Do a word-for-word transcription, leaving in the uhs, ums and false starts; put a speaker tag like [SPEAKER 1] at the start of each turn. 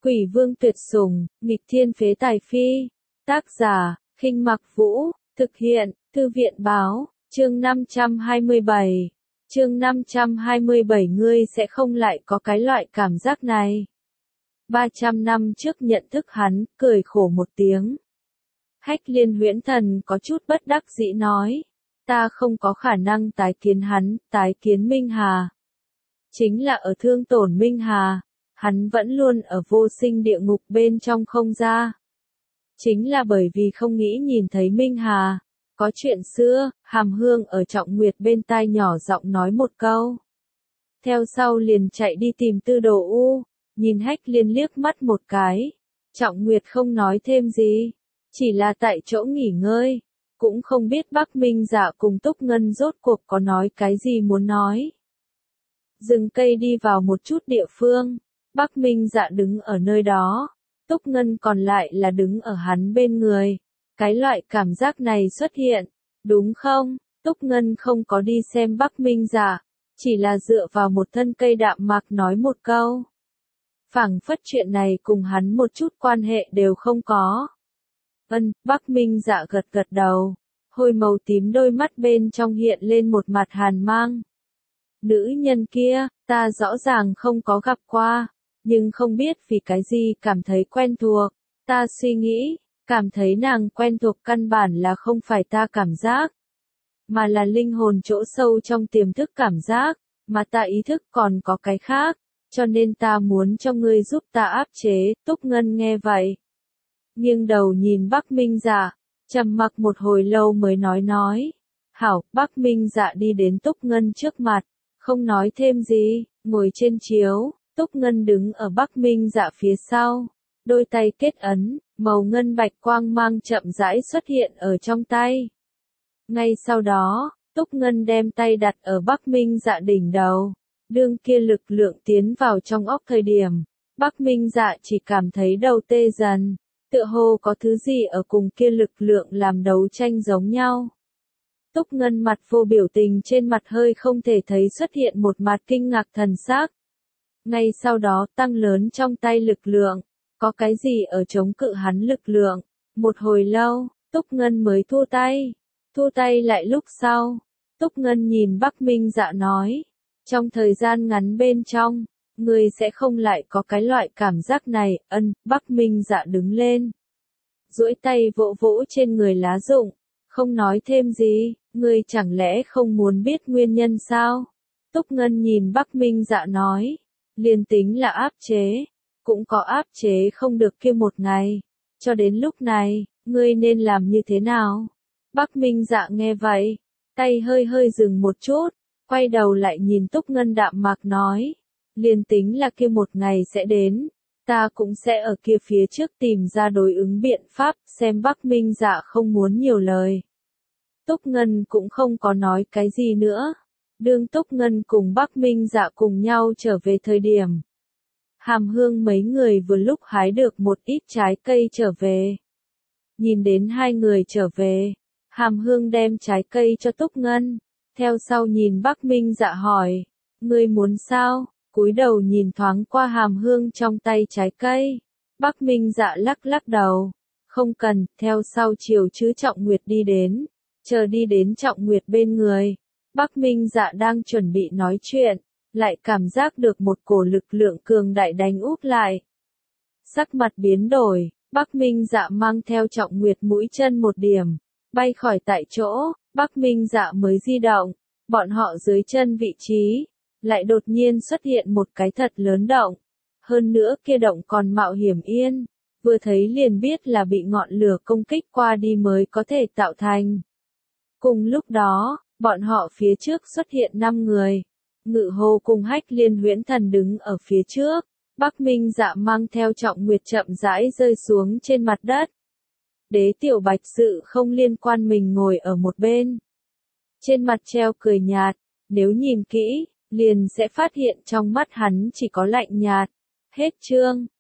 [SPEAKER 1] Quỷ vương tuyệt sủng, nghịch thiên phế tài phi. Tác giả, Khinh Mặc Vũ, thực hiện, Thư viện báo, chương năm trăm hai mươi bảy. Chương năm trăm hai mươi bảy ngươi sẽ không lại có cái loại cảm giác này. ba trăm năm trước nhận thức hắn, cười khổ một tiếng. Hách Liên Huyễn Thần có chút bất đắc dĩ nói, ta không có khả năng tái kiến hắn, tái kiến Minh Hà. Chính là ở thương tổn Minh Hà, hắn vẫn luôn ở vô sinh địa ngục bên trong không ra. Chính là bởi vì không nghĩ nhìn thấy Minh Hà. Có chuyện xưa, Hàm Hương ở Trọng Nguyệt bên tai nhỏ giọng nói một câu. Theo sau liền chạy đi tìm Tư Đồ U, nhìn Hách Liên liếc mắt một cái. Trọng Nguyệt không nói thêm gì, chỉ là tại chỗ nghỉ ngơi, cũng không biết Bắc Minh Dạ cùng Túc Ngân rốt cuộc có nói cái gì muốn nói. Rừng cây đi vào một chút địa phương, Bắc Minh Dạ đứng ở nơi đó, Túc Ngân còn lại là đứng ở hắn bên người. Cái loại cảm giác này xuất hiện, đúng không? Túc Ngân không có đi xem Bắc Minh Dạ, chỉ là dựa vào một thân cây đạm mạc nói một câu. Phảng phất chuyện này cùng hắn một chút quan hệ đều không có. Ân, Bắc Minh Dạ gật gật đầu, hôi màu tím đôi mắt bên trong hiện lên một mặt hàn mang. Nữ nhân kia, ta rõ ràng không có gặp qua, nhưng không biết vì cái gì cảm thấy quen thuộc, ta suy nghĩ. Cảm thấy nàng quen thuộc căn bản là không phải ta cảm giác, mà là linh hồn chỗ sâu trong tiềm thức cảm giác, mà ta ý thức còn có cái khác, cho nên ta muốn cho ngươi giúp ta áp chế. Túc Ngân nghe vậy, nghiêng đầu nhìn Bắc Minh Dạ, trầm mặc một hồi lâu mới nói nói. Hảo, Bắc Minh Dạ đi đến Túc Ngân trước mặt, không nói thêm gì, ngồi trên chiếu, Túc Ngân đứng ở Bắc Minh Dạ phía sau, đôi tay kết ấn. Màu ngân bạch quang mang chậm rãi xuất hiện ở trong tay. Ngay sau đó, Túc Ngân đem tay đặt ở Bắc Minh Dạ đỉnh đầu. Đương kia lực lượng tiến vào trong óc thời điểm, Bắc Minh Dạ chỉ cảm thấy đầu tê dần, tựa hồ có thứ gì ở cùng kia lực lượng làm đấu tranh giống nhau. Túc Ngân mặt vô biểu tình, trên mặt hơi không thể thấy xuất hiện một mặt kinh ngạc thần sắc. Ngay sau đó tăng lớn trong tay lực lượng. Có cái gì ở chống cự hắn lực lượng? Một hồi lâu, Túc Ngân mới thua tay. Thua tay lại lúc sau, Túc Ngân nhìn Bắc Minh Dạ nói. Trong thời gian ngắn bên trong, người sẽ không lại có cái loại cảm giác này. Ân, Bắc Minh Dạ đứng lên. Duỗi tay vỗ vỗ trên người lá rụng. Không nói thêm gì, người chẳng lẽ không muốn biết nguyên nhân sao? Túc Ngân nhìn Bắc Minh Dạ nói. Liền tính là áp chế. Cũng có áp chế không được kia một ngày. Cho đến lúc này, ngươi nên làm như thế nào? Bắc Minh Dạ nghe vậy, tay hơi hơi dừng một chút, quay đầu lại nhìn Túc Ngân đạm mạc nói. Liền tính là kia một ngày sẽ đến, ta cũng sẽ ở kia phía trước tìm ra đối ứng biện pháp, xem Bắc Minh Dạ không muốn nhiều lời. Túc Ngân cũng không có nói cái gì nữa. Đương Túc Ngân cùng Bắc Minh Dạ cùng nhau trở về thời điểm. Hàm Hương mấy người vừa lúc hái được một ít trái cây trở về. Nhìn đến hai người trở về, Hàm Hương đem trái cây cho Túc Ngân, theo sau nhìn Bắc Minh Dạ hỏi, ngươi muốn sao? Cúi đầu nhìn thoáng qua Hàm Hương trong tay trái cây. Bắc Minh Dạ lắc lắc đầu, không cần, theo sau chiều chứ Trọng Nguyệt đi đến, chờ đi đến Trọng Nguyệt bên người. Bắc Minh Dạ đang chuẩn bị nói chuyện. Lại cảm giác được một cổ lực lượng cường đại đánh úp lại. Sắc mặt biến đổi, Bắc Minh Dạ mang theo Trọng Nguyệt mũi chân một điểm, bay khỏi tại chỗ, Bắc Minh Dạ mới di động, bọn họ dưới chân vị trí, lại đột nhiên xuất hiện một cái thật lớn động. Hơn nữa kia động còn mạo hiểm yên, vừa thấy liền biết là bị ngọn lửa công kích qua đi mới có thể tạo thành. Cùng lúc đó, bọn họ phía trước xuất hiện năm người. Ngự Hồ cùng Hách Liên Huyễn Thần đứng ở phía trước, Bắc Minh Dạ mang theo Trọng Nguyệt chậm rãi rơi xuống trên mặt đất. Đế Tiểu Bạch sự không liên quan mình ngồi ở một bên. Trên mặt treo cười nhạt, nếu nhìn kỹ, liền sẽ phát hiện trong mắt hắn chỉ có lạnh nhạt. Hết chương.